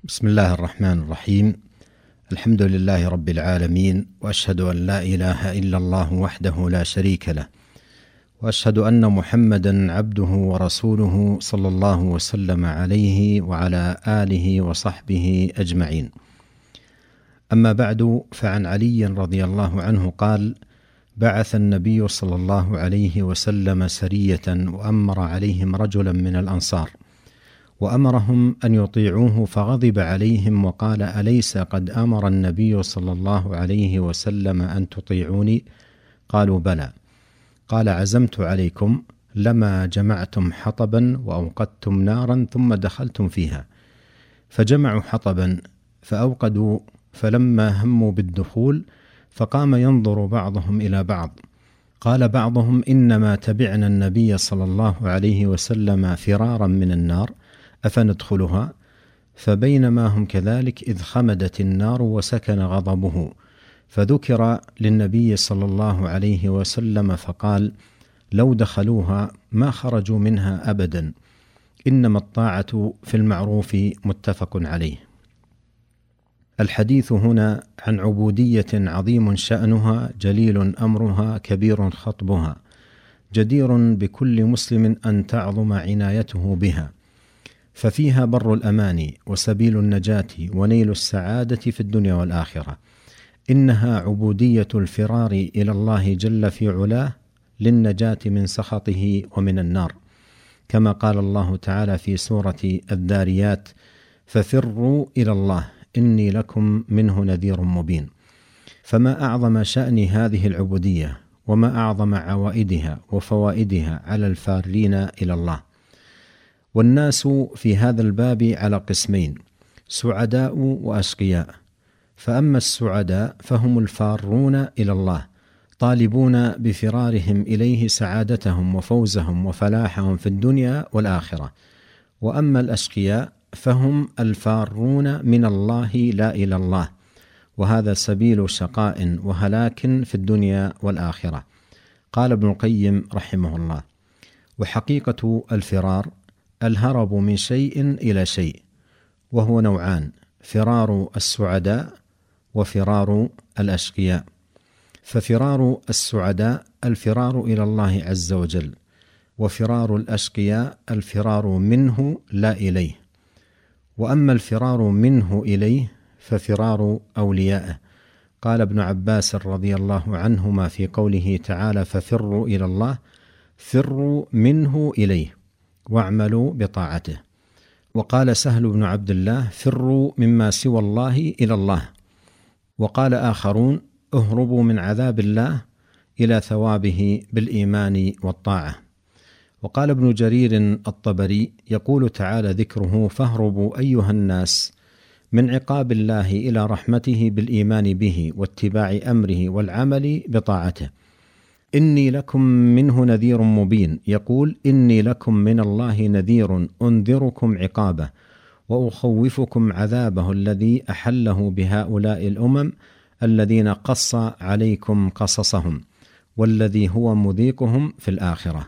بسم الله الرحمن الرحيم. الحمد لله رب العالمين، وأشهد أن لا إله إلا الله وحده لا شريك له، وأشهد أن محمدا عبده ورسوله صلى الله وسلم عليه وعلى آله وصحبه أجمعين. أما بعد، فعن علي رضي الله عنه قال: بعث النبي صلى الله عليه وسلم سرية وأمر عليهم رجلا من الأنصار، وأمرهم أن يطيعوه، فغضب عليهم وقال: أليس قد أمر النبي صلى الله عليه وسلم أن تطيعوني؟ قالوا: بلى. قال: عزمت عليكم لما جمعتم حطبا وأوقدتم نارا ثم دخلتم فيها. فجمعوا حطبا فأوقدوا، فلما هموا بالدخول فقام ينظر بعضهم إلى بعض. قال بعضهم: إنما تبعنا النبي صلى الله عليه وسلم فرارا من النار، أفندخلها؟ فبينما هم كذلك إذ خمدت النار وسكن غضبه، فذكر للنبي صلى الله عليه وسلم فقال: لو دخلوها ما خرجوا منها أبدا، إنما الطاعة في المعروف. متفق عليه. الحديث هنا عن عبودية عظيم شأنها، جليل أمرها، كبير خطبها، جدير بكل مسلم أن تعظم عنايته بها، ففيها بر الأمان وسبيل النجاة ونيل السعادة في الدنيا والآخرة. إنها عبودية الفرار إلى الله جل في علاه للنجاة من سخطه ومن النار، كما قال الله تعالى في سورة الذاريات: ففروا إلى الله إني لكم منه نذير مبين. فما أعظم شأن هذه العبودية، وما أعظم عوائدها وفوائدها على الفارين إلى الله. والناس في هذا الباب على قسمين: سعداء وأشقياء. فأما السعداء فهم الفارون إلى الله، طالبون بفرارهم إليه سعادتهم وفوزهم وفلاحهم في الدنيا والآخرة. وأما الأشقياء فهم الفارون من الله لا إلى الله، وهذا سبيل شقاء وهلاك في الدنيا والآخرة. قال ابن القيم رحمه الله: وحقيقة الفرار الهرب من شيء إلى شيء، وهو نوعان: فرار السعداء وفرار الأشقياء. ففرار السعداء الفرار إلى الله عز وجل، وفرار الأشقياء الفرار منه لا إليه. وأما الفرار منه إليه ففرار أوليائه. قال ابن عباس رضي الله عنهما في قوله تعالى: ففروا إلى الله: فروا منه إليه واعملوا بطاعته. وقال سهل بن عبد الله: فروا مما سوى الله إلى الله. وقال آخرون: اهربوا من عذاب الله إلى ثوابه بالإيمان والطاعة. وقال ابن جرير الطبري يقول تعالى ذكره: فاهربوا أيها الناس من عقاب الله إلى رحمته بالإيمان به واتباع أمره والعمل بطاعته. إني لكم منه نذير مبين. يقول: إني لكم من الله نذير أنذركم عقابه وأخوفكم عذابه الذي أحله بهؤلاء الأمم الذين قص عليكم قصصهم، والذي هو مذيقهم في الآخرة.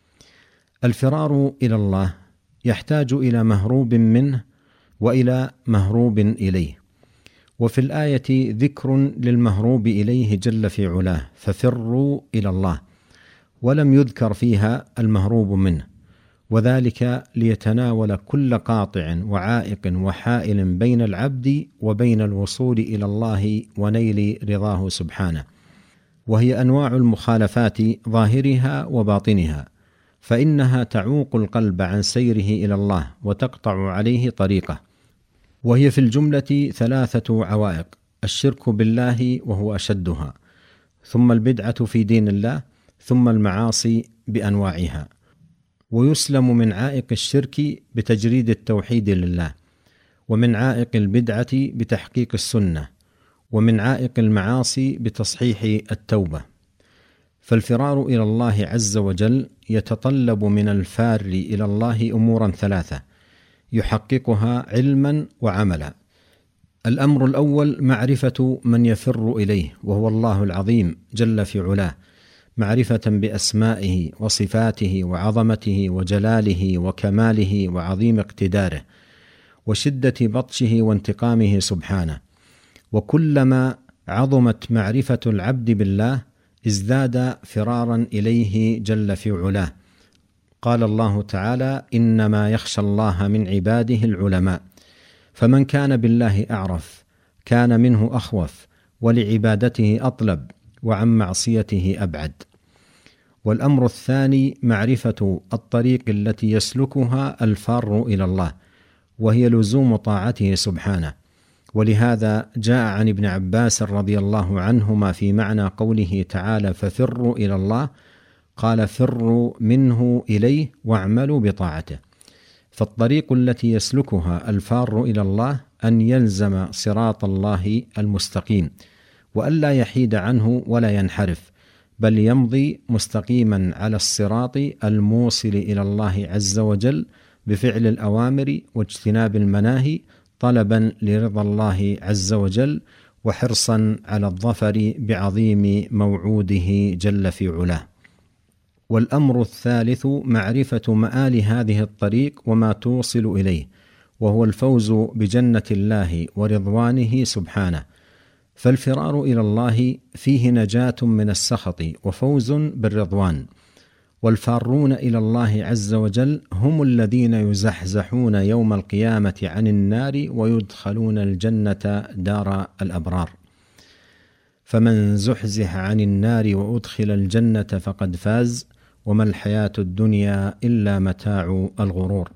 الفرار إلى الله يحتاج إلى مهروب منه وإلى مهروب إليه. وفي الآية ذكر للمهروب إليه جل في علاه: ففروا إلى الله، ولم يذكر فيها المهروب منه، وذلك ليتناول كل قاطع وعائق وحائل بين العبد وبين الوصول إلى الله ونيل رضاه سبحانه، وهي أنواع المخالفات ظاهرها وباطنها، فإنها تعوق القلب عن سيره إلى الله وتقطع عليه طريقه. وهي في الجملة 3 عوائق: الشرك بالله وهو أشدها، ثم البدعة في دين الله، ثم المعاصي بأنواعها. ويسلم من عائق الشرك بتجريد التوحيد لله، ومن عائق البدعة بتحقيق السنة، ومن عائق المعاصي بتصحيح التوبة. فالفرار إلى الله عز وجل يتطلب من الفار إلى الله أمورا 3 يحققها علما وعملا. الأمر الأول معرفة من يفر إليه، وهو الله العظيم جل في علاه، معرفة بأسمائه وصفاته وعظمته وجلاله وكماله وعظيم اقتداره. وشدة بطشه وانتقامه سبحانه. وكلما عظمت معرفة العبد بالله ازداد فرارا إليه جل في علاه. قال الله تعالى: إنما يخشى الله من عباده العلماء. فمن كان بالله أعرف كان منه أخوف، ولعبادته أطلب، وعن معصيته أبعد. والأمر الثاني معرفة الطريق التي يسلكها الفار إلى الله، وهي لزوم طاعته سبحانه. ولهذا جاء عن ابن عباس رضي الله عنهما في معنى قوله تعالى: ففروا إلى الله، قال: فروا منه إليه واعملوا بطاعته. فالطريق التي يسلكها الفار إلى الله أن يلزم صراط الله المستقيم، وألا يحيد عنه ولا ينحرف، بل يمضي مستقيما على الصراط الموصل إلى الله عز وجل بفعل الأوامر واجتناب المناهي، طلبا لرضا الله عز وجل، وحرصا على الظفر بعظيم موعوده جل في علاه. والأمر الثالث معرفة مآل هذه الطريق وما توصل إليه، وهو الفوز بجنة الله ورضوانه سبحانه. فالفرار إلى الله فيه نجاة من السخط وفوز بالرضوان. والفارون إلى الله عز وجل هم الذين يزحزحون يوم القيامة عن النار ويدخلون الجنة دار الأبرار. فمن زحزح عن النار وأدخل الجنة فقد فاز، وما الحياة الدنيا إلا متاع الغرور.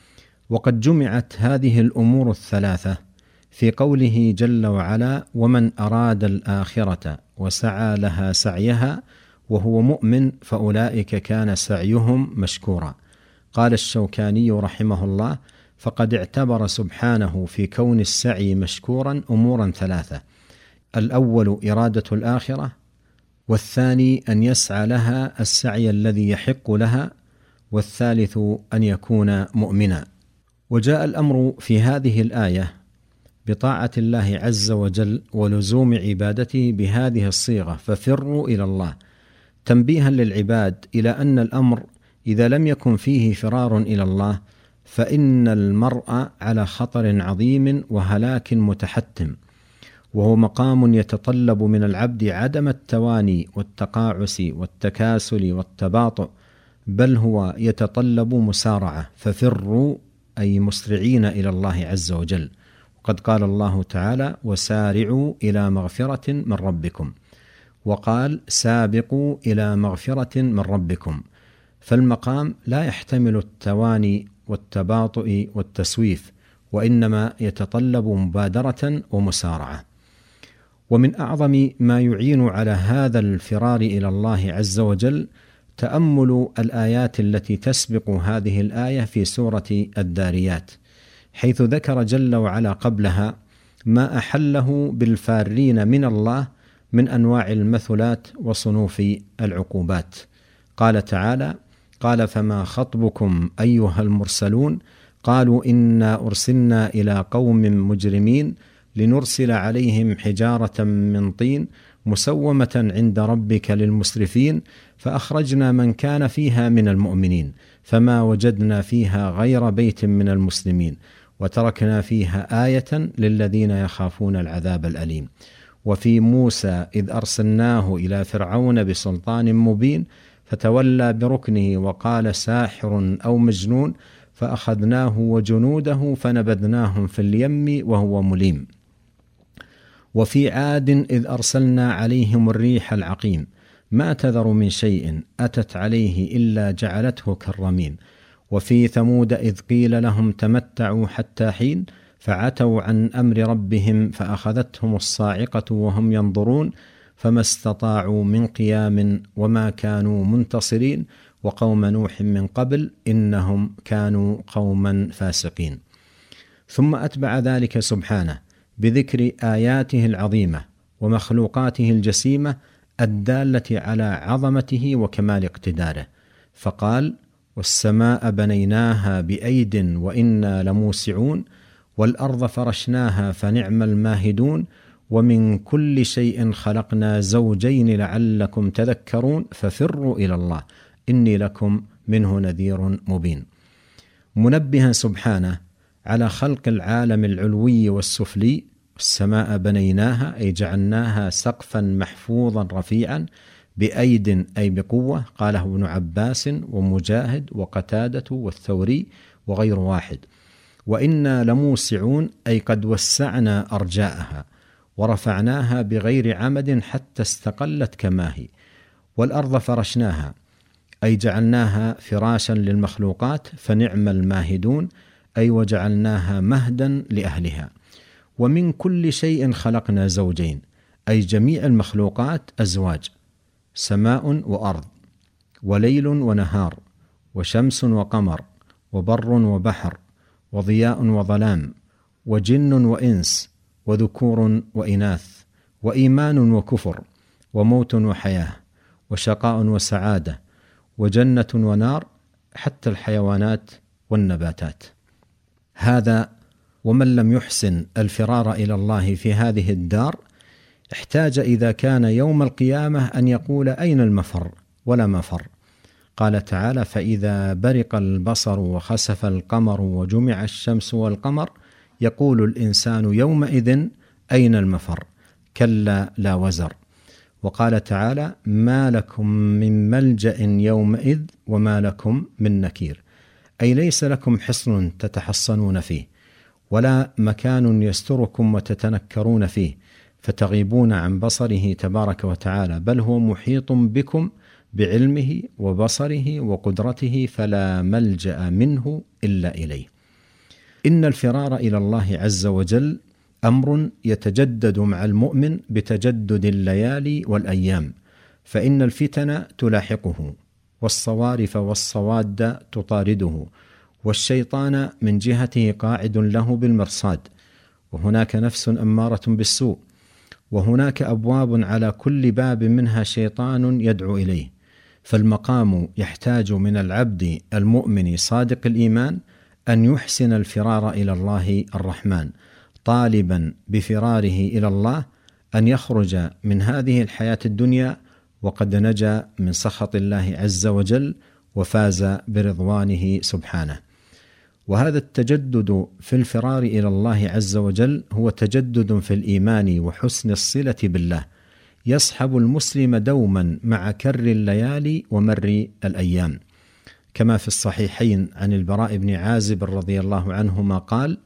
وقد جمعت هذه الأمور الثلاثة في قوله جل وعلا: ومن أراد الآخرة وسعى لها سعيها وهو مؤمن فأولئك كان سعيهم مشكورا. قال الشوكاني رحمه الله: فقد اعتبر سبحانه في كون السعي مشكورا أمورا ثلاثة: الأول إرادة الآخرة، والثاني أن يسعى لها السعي الذي يحق لها، والثالث أن يكون مؤمنا. وجاء الأمر في هذه الآية بطاعة الله عز وجل ولزوم عبادته بهذه الصيغة: ففروا إلى الله، تنبيها للعباد إلى أن الأمر إذا لم يكن فيه فرار إلى الله فإن المرء على خطر عظيم وهلاك متحتم، وهو مقام يتطلب من العبد عدم التواني والتقاعس والتكاسل والتباطؤ، بل هو يتطلب مسارعة. ففروا أي مسرعين إلى الله عز وجل. وقد قال الله تعالى: وسارعوا إلى مغفرة من ربكم، وقال: سابقوا إلى مغفرة من ربكم. فالمقام لا يحتمل التواني والتباطؤ والتسويف، وإنما يتطلب مبادرة ومسارعة. ومن أعظم ما يعين على هذا الفرار إلى الله عز وجل تأمل الآيات التي تسبق هذه الآية في سورة الذاريات، حيث ذكر جل وعلا قبلها ما أحله بالفارين من الله من أنواع المثلات وصنوف العقوبات. قال تعالى: قال: فما خطبكم أيها المرسلون؟ قالوا إنا أرسلنا إلى قوم مجرمين لنرسل عليهم حجارة من طين مسومة عند ربك للمسرفين فأخرجنا من كان فيها من المؤمنين فما وجدنا فيها غير بيت من المسلمين وتركنا فيها آية للذين يخافون العذاب الأليم. وفي موسى إذ أرسلناه إلى فرعون بسلطان مبين فتولى بركنه وقال ساحر أو مجنون فأخذناه وجنوده فنبذناهم في اليم وهو مليم. وفي عاد إذ أرسلنا عليهم الريح العقيم ما تذر من شيء أتت عليه إلا جعلته كالرميم. وفي ثمود إذ قيل لهم تمتعوا حتى حين فعتوا عن أمر ربهم فأخذتهم الصاعقة وهم ينظرون فما استطاعوا من قيام وما كانوا منتصرين وقوم نوح من قبل إنهم كانوا قوما فاسقين. ثم أتبع ذلك سبحانه بذكر آياته العظيمة ومخلوقاته الجسيمة الدالة على عظمته وكمال اقتداره، فقال: والسماء بنيناها بأيد وإنا لموسعون والأرض فرشناها فنعم الماهدون ومن كل شيء خلقنا زوجين لعلكم تذكرون ففروا إلى الله إني لكم منه نذير مبين. منبها سبحانه على خلق العالم العلوي والسفلي. السماء بنيناها أي جعلناها سقفا محفوظا رفيعا بأيد أي بقوة، قاله ابن عباس ومجاهد وقتادة والثوري وغير واحد. وإنا لموسعون أي قد وسعنا أرجاءها ورفعناها بغير عمد حتى استقلت كما هي. والأرض فرشناها أي جعلناها فراشا للمخلوقات فنعم الماهدون أي وجعلناها مهدا لأهلها. ومن كل شيء خلقنا زوجين أي جميع المخلوقات أزواج، سماء وأرض، وليل ونهار، وشمس وقمر، وبر وبحر، وضياء وظلام، وجن وإنس، وذكور وإناث، وإيمان وكفر، وموت وحياة، وشقاء وسعادة، وجنة ونار، حتى الحيوانات والنباتات. هذا ومن لم يحسن الفرار إلى الله في هذه الدار احتاج إذا كان يوم القيامة أن يقول أين المفر؟ ولا مفر. قال تعالى: فإذا برق البصر وخسف القمر وجمع الشمس والقمر يقول الإنسان يومئذ أين المفر؟ كلا لا وزر. وقال تعالى: ما لكم من ملجأ يومئذ وما لكم من نكير، أي ليس لكم حصن تتحصنون فيه، ولا مكان يستركم وتتنكرون فيه فتغيبون عن بصره تبارك وتعالى، بل هو محيط بكم بعلمه وبصره وقدرته، فلا ملجأ منه إلا إليه. إن الفرار إلى الله عز وجل أمر يتجدد مع المؤمن بتجدد الليالي والأيام، فإن الفتن تلاحقه، والصوارف والصواد تطارده، والشيطان من جهته قاعد له بالمرصاد، وهناك نفس أمارة بالسوء، وهناك أبواب على كل باب منها شيطان يدعو إليه. فالمقام يحتاج من العبد المؤمن صادق الإيمان أن يحسن الفرار إلى الله الرحمن، طالبا بفراره إلى الله أن يخرج من هذه الحياة الدنيا وقد نجا من سخط الله عز وجل وفاز برضوانه سبحانه. وهذا التجدد في الفرار إلى الله عز وجل هو تجدد في الإيمان وحسن الصلة بالله، يصحب المسلم دوما مع كر الليالي ومر الأيام، كما في الصحيحين عن البراء بن عازب رضي الله عنهما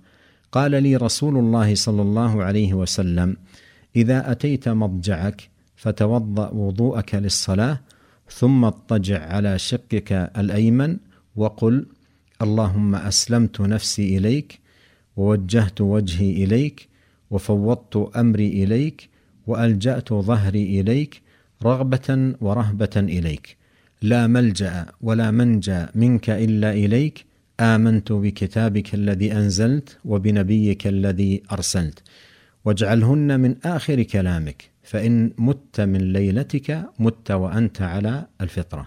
قال لي رسول الله صلى الله عليه وسلم: إذا أتيت مضجعك فتوضأ وضوءك للصلاة، ثم اضطجع على شقك الأيمن وقل: اللهم أسلمت نفسي إليك، ووجهت وجهي إليك، وفوضت أمري إليك، وألجأت ظهري إليك، رغبة ورهبة إليك، لا ملجأ ولا منجى منك إلا إليك، آمنت بكتابك الذي أنزلت وبنبيك الذي أرسلت، واجعلهن من آخر كلامك، فإن مت من ليلتك مت وأنت على الفطرة.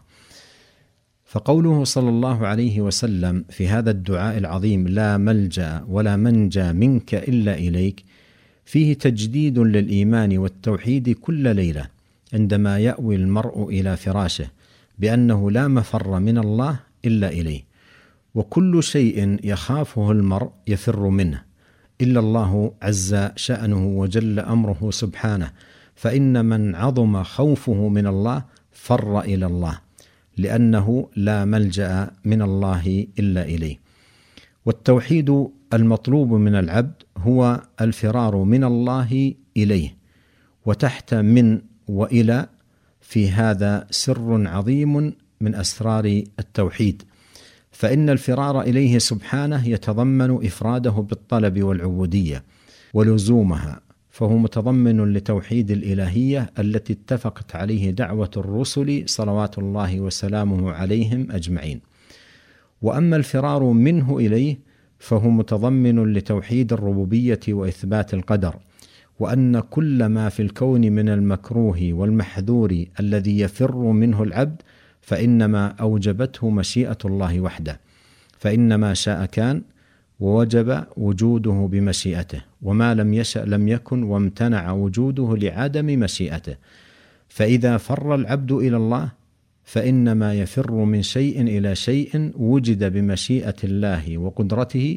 فقوله صلى الله عليه وسلم في هذا الدعاء العظيم: لا ملجأ ولا منجى منك إلا إليك، فيه تجديد للإيمان والتوحيد كل ليلة عندما يأوي المرء إلى فراشه، بأنه لا مفر من الله إلا إليه، وكل شيء يخافه المرء يفر منه إلا الله عز شأنه وجل أمره سبحانه، فإن من عظم خوفه من الله فر إلى الله، لأنه لا ملجأ من الله إلا إليه. والتوحيد المطلوب من العبد هو الفرار من الله إليه، وتحت من وإلى في هذا سر عظيم من أسرار التوحيد، فإن الفرار إليه سبحانه يتضمن إفراده بالطلب والعبودية ولزومها، فهو متضمن لتوحيد الإلهية التي اتفقت عليه دعوة الرسل صلوات الله وسلامه عليهم أجمعين. وأما الفرار منه إليه فهو متضمن لتوحيد الربوبية وإثبات القدر، وأن كل ما في الكون من المكروه والمحذور الذي يفر منه العبد فإنما أوجبته مشيئة الله وحده، فإنما شاء كان، ووجب وجوده بمشيئته، وما لم يشأ لم يكن، وامتنع وجوده لعدم مشيئته. فإذا فر العبد إلى الله فإنما يفر من شيء إلى شيء وجد بمشيئة الله وقدرته،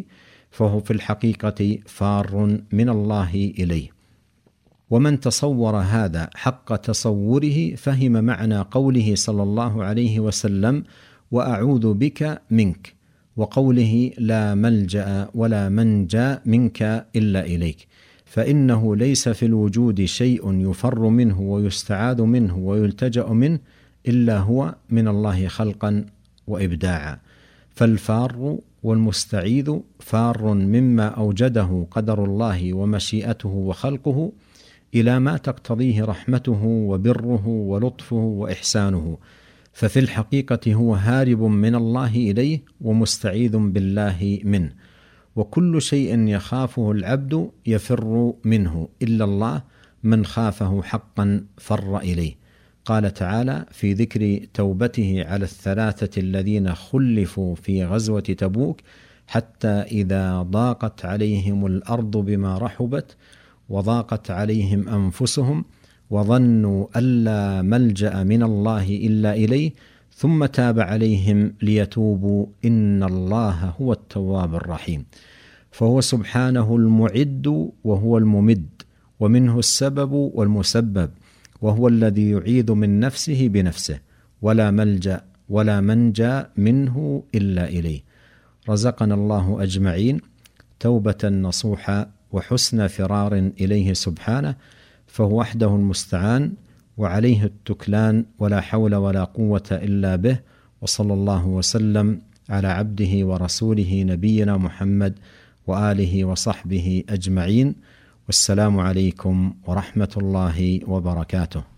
فهو في الحقيقة فار من الله إليه. ومن تصور هذا حق تصوره فهم معنى قوله صلى الله عليه وسلم: وأعوذ بك منك، وقوله: لا ملجأ ولا منجى منك إلا إليك، فإنه ليس في الوجود شيء يفر منه ويستعاذ منه ويلتجأ منه إلا هو من الله خلقا وإبداعا. فالفار والمستعيذ فار مما أوجده قدر الله ومشيئته وخلقه إلى ما تقتضيه رحمته وبره ولطفه وإحسانه، ففي الحقيقة هو هارب من الله إليه ومستعيذ بالله منه. وكل شيء يخافه العبد يفر منه إلا الله، من خافه حقا فر إليه. قال تعالى في ذكر توبته على الثلاثة الذين خلفوا في غزوة تبوك: حتى إذا ضاقت عليهم الأرض بما رحبت وضاقت عليهم أنفسهم وظنوا أن لا ملجأ من الله إلا إليه ثم تاب عليهم ليتوبوا إن الله هو التواب الرحيم. فهو سبحانه المعد وهو الممد، ومنه السبب والمسبب، وهو الذي يعيذ من نفسه بنفسه، ولا ملجأ ولا منجى منه إلا إليه. رزقنا الله أجمعين توبة نصوحا وحسن فرار إليه سبحانه، فهو وحده المستعان وعليه التكلان، ولا حول ولا قوة إلا به. وصلى الله وسلم على عبده ورسوله نبينا محمد وآله وصحبه أجمعين، والسلام عليكم ورحمة الله وبركاته.